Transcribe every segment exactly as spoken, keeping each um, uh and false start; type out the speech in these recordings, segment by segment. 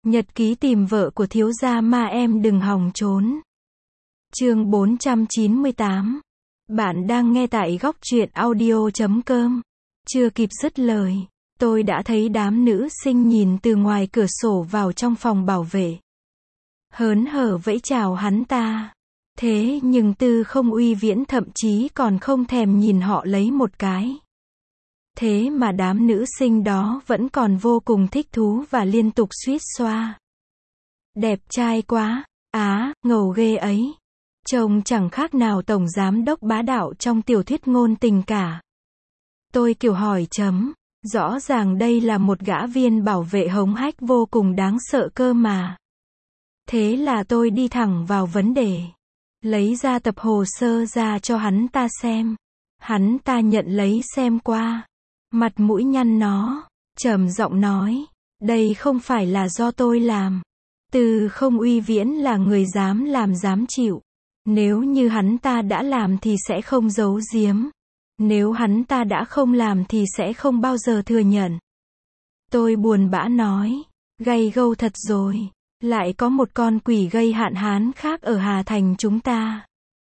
Nhật ký tìm vợ của thiếu gia ma em đừng hòng trốn. Chương bốn trăm chín mươi tám. Bạn đang nghe tại góc truyện audio chấm com. Chưa kịp dứt lời, tôi đã thấy đám nữ sinh nhìn từ ngoài cửa sổ vào trong phòng bảo vệ. Hớn hở vẫy chào hắn ta. Thế nhưng Tư Không Uy Viễn thậm chí còn không thèm nhìn họ lấy một cái. Thế mà đám nữ sinh đó vẫn còn vô cùng thích thú và liên tục suýt xoa. Đẹp trai quá, á, ngầu ghê ấy. Trông chẳng khác nào tổng giám đốc bá đạo trong tiểu thuyết ngôn tình cả. Tôi kiểu hỏi chấm, rõ ràng đây là một gã viên bảo vệ hống hách vô cùng đáng sợ cơ mà. Thế là tôi đi thẳng vào vấn đề. Lấy ra tập hồ sơ ra cho hắn ta xem. Hắn ta nhận lấy xem qua. Mặt mũi nhăn nó, trầm giọng nói, đây không phải là do tôi làm. Tư Không Uy Viễn là người dám làm dám chịu. Nếu như hắn ta đã làm thì sẽ không giấu giếm. Nếu hắn ta đã không làm thì sẽ không bao giờ thừa nhận. Tôi buồn bã nói, gay gâu thật rồi. Lại có một con quỷ gây hạn hán khác ở Hà Thành chúng ta.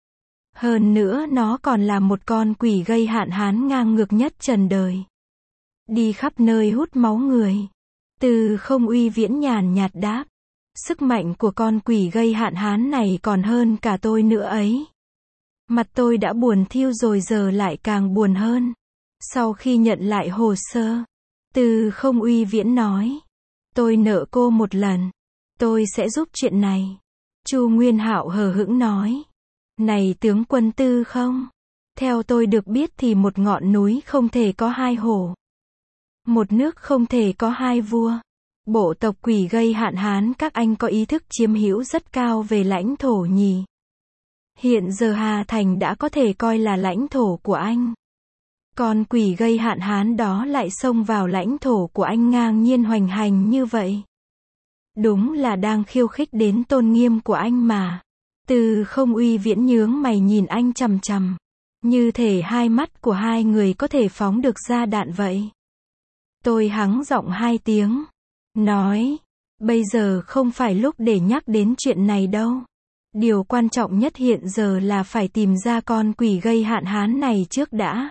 Hơn nữa nó còn là một con quỷ gây hạn hán ngang ngược nhất trần đời. Đi khắp nơi hút máu người. Tư Không Uy Viễn nhàn nhạt đáp. Sức mạnh của con quỷ gây hạn hán này còn hơn cả tôi nữa ấy. Mặt tôi đã buồn thiêu rồi giờ lại càng buồn hơn. Sau khi nhận lại hồ sơ, Tư Không Uy Viễn nói. Tôi nợ cô một lần. Tôi sẽ giúp chuyện này. Chu Nguyên Hạo hờ hững nói. Này tướng quân Tư Không. Theo tôi được biết thì một ngọn núi không thể có hai hổ. Một nước không thể có hai vua. Bộ tộc quỷ gây hạn hán các anh có ý thức chiếm hữu rất cao về lãnh thổ nhỉ. Hiện giờ Hà Thành đã có thể coi là lãnh thổ của anh. Con quỷ gây hạn hán đó lại xông vào lãnh thổ của anh ngang nhiên hoành hành như vậy. Đúng là đang khiêu khích đến tôn nghiêm của anh mà. Tư Không Uy Viễn nhướng mày nhìn anh chằm chằm. Như thể hai mắt của hai người có thể phóng được ra đạn vậy. Tôi hắng giọng hai tiếng. Nói, bây giờ không phải lúc để nhắc đến chuyện này đâu. Điều quan trọng nhất hiện giờ là phải tìm ra con quỷ gây hạn hán này trước đã.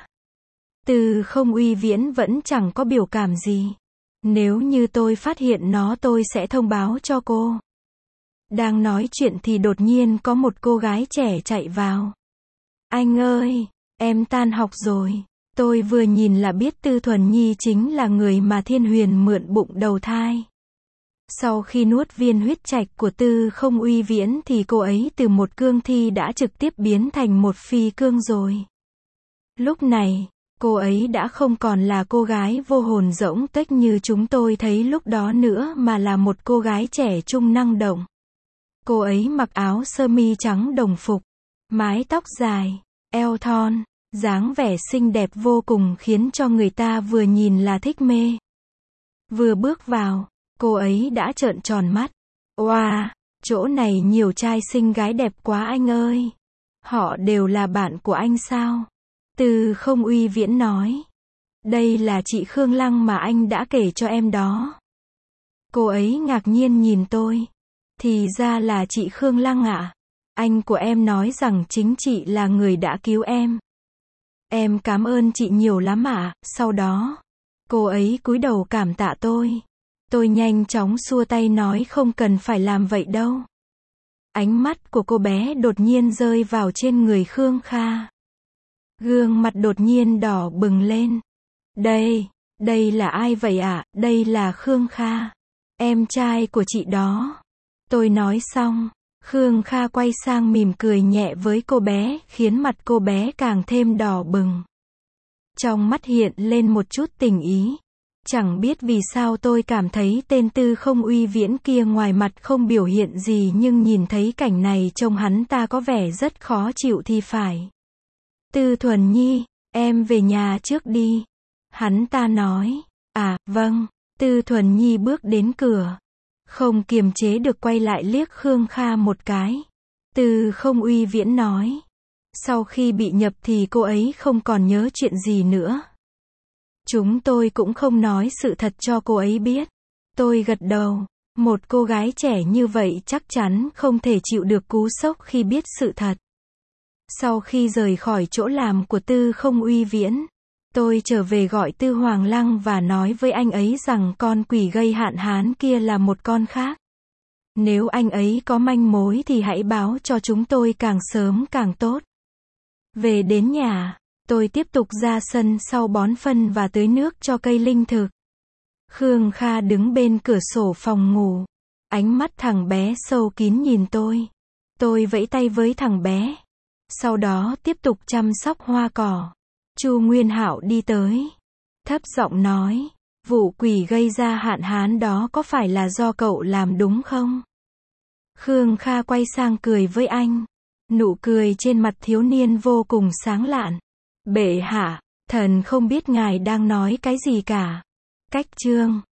Tư Không Uy Viễn vẫn chẳng có biểu cảm gì. Nếu như tôi phát hiện nó tôi sẽ thông báo cho cô. Đang nói chuyện thì đột nhiên có một cô gái trẻ chạy vào. Anh ơi, em tan học rồi. Tôi vừa nhìn là biết Tư Thuần Nhi chính là người mà Thiên Huyền mượn bụng đầu thai. Sau khi nuốt viên huyết trạch của Tư Không Uy Viễn thì cô ấy từ một cương thi đã trực tiếp biến thành một phi cương rồi. Lúc này, cô ấy đã không còn là cô gái vô hồn rỗng tuếch như chúng tôi thấy lúc đó nữa mà là một cô gái trẻ trung năng động. Cô ấy mặc áo sơ mi trắng đồng phục, mái tóc dài, eo thon, dáng vẻ xinh đẹp vô cùng khiến cho người ta vừa nhìn là thích mê. Vừa bước vào, cô ấy đã trợn tròn mắt. Oa, chỗ này nhiều trai xinh gái đẹp quá anh ơi. Họ đều là bạn của anh sao? Tư Không Uy Viễn nói. Đây là chị Khương Lăng mà anh đã kể cho em đó. Cô ấy ngạc nhiên nhìn tôi. Thì ra là chị Khương Lăng ạ. Anh của em nói rằng chính chị là người đã cứu em. Em cảm ơn chị nhiều lắm ạ. Sau đó, cô ấy cúi đầu cảm tạ tôi. Tôi nhanh chóng xua tay nói không cần phải làm vậy đâu. Ánh mắt của cô bé đột nhiên rơi vào trên người Khương Kha. Gương mặt đột nhiên đỏ bừng lên. Đây, đây là ai vậy ạ? À? Đây là Khương Kha. Em trai của chị đó. Tôi nói xong, Khương Kha quay sang mỉm cười nhẹ với cô bé, khiến mặt cô bé càng thêm đỏ bừng. Trong mắt hiện lên một chút tình ý. Chẳng biết vì sao tôi cảm thấy tên Tư Không Uy Viễn kia ngoài mặt không biểu hiện gì nhưng nhìn thấy cảnh này trông hắn ta có vẻ rất khó chịu thì phải. Tư Thuần Nhi, em về nhà trước đi. Hắn ta nói. À, vâng. Tư Thuần Nhi bước đến cửa. Không kiềm chế được quay lại liếc Khương Kha một cái. Tư Không Uy Viễn nói. Sau khi bị nhập thì cô ấy không còn nhớ chuyện gì nữa. Chúng tôi cũng không nói sự thật cho cô ấy biết. Tôi gật đầu. Một cô gái trẻ như vậy chắc chắn không thể chịu được cú sốc khi biết sự thật. Sau khi rời khỏi chỗ làm của Tư Không Uy Viễn, tôi trở về gọi Tư Hoàng Lăng và nói với anh ấy rằng con quỷ gây hạn hán kia là một con khác. Nếu anh ấy có manh mối thì hãy báo cho chúng tôi càng sớm càng tốt. Về đến nhà, tôi tiếp tục ra sân sau bón phân và tưới nước cho cây linh thực. Khương Kha đứng bên cửa sổ phòng ngủ. Ánh mắt thằng bé sâu kín nhìn tôi. Tôi vẫy tay với thằng bé. Sau đó tiếp tục chăm sóc hoa cỏ. Chu Nguyên Hạo đi tới. Thấp giọng nói, vụ quỷ gây ra hạn hán đó có phải là do cậu làm đúng không? Khương Kha quay sang cười với anh. Nụ cười trên mặt thiếu niên vô cùng sáng lạn. Bệ hạ, thần không biết ngài đang nói cái gì cả. Cách chương